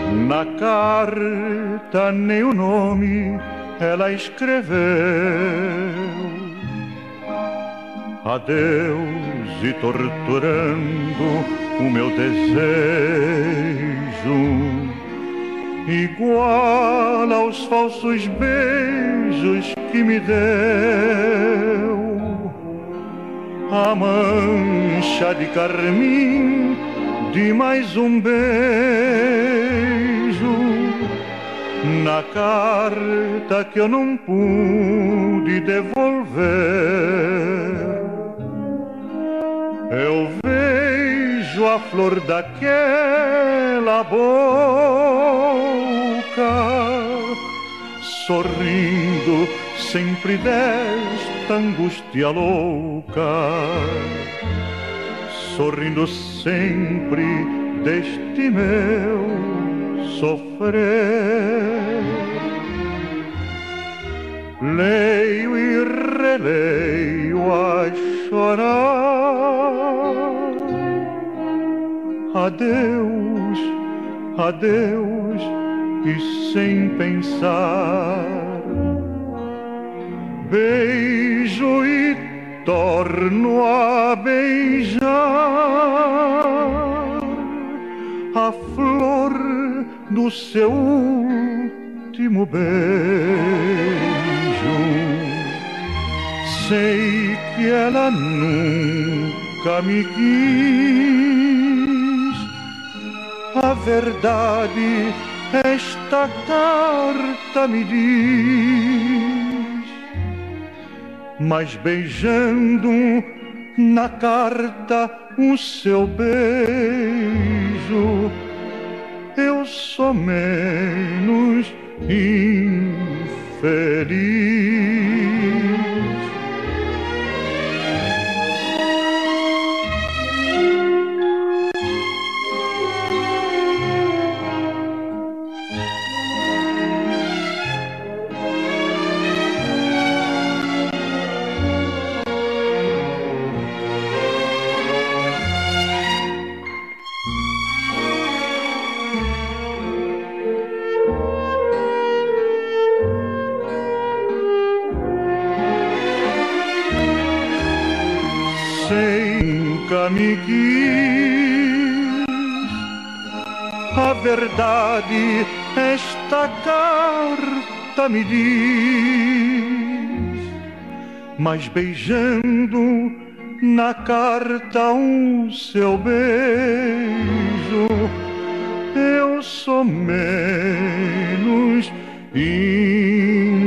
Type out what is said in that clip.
Na carta nem o nome ela escreveu. Adeus, e torturando o meu desejo, igual aos falsos beijos que me deu, a mancha de carmim de mais um beijo na carta que eu não pude devolver. Eu vejo a flor daquela boca sorrindo sempre desta angústia louca, sorrindo sempre deste meu sofrer. Leio e releio a chorar. Adeus, adeus, e sem pensar beijo e torno a beijar a flor do seu último beijo. Sei que ela nunca me quis, a verdade esta carta me diz, mas beijando na carta o seu beijo, eu sou menos infeliz. Nunca me quis, a verdade esta carta me diz, mas beijando na carta o seu beijo, eu sou menos infeliz.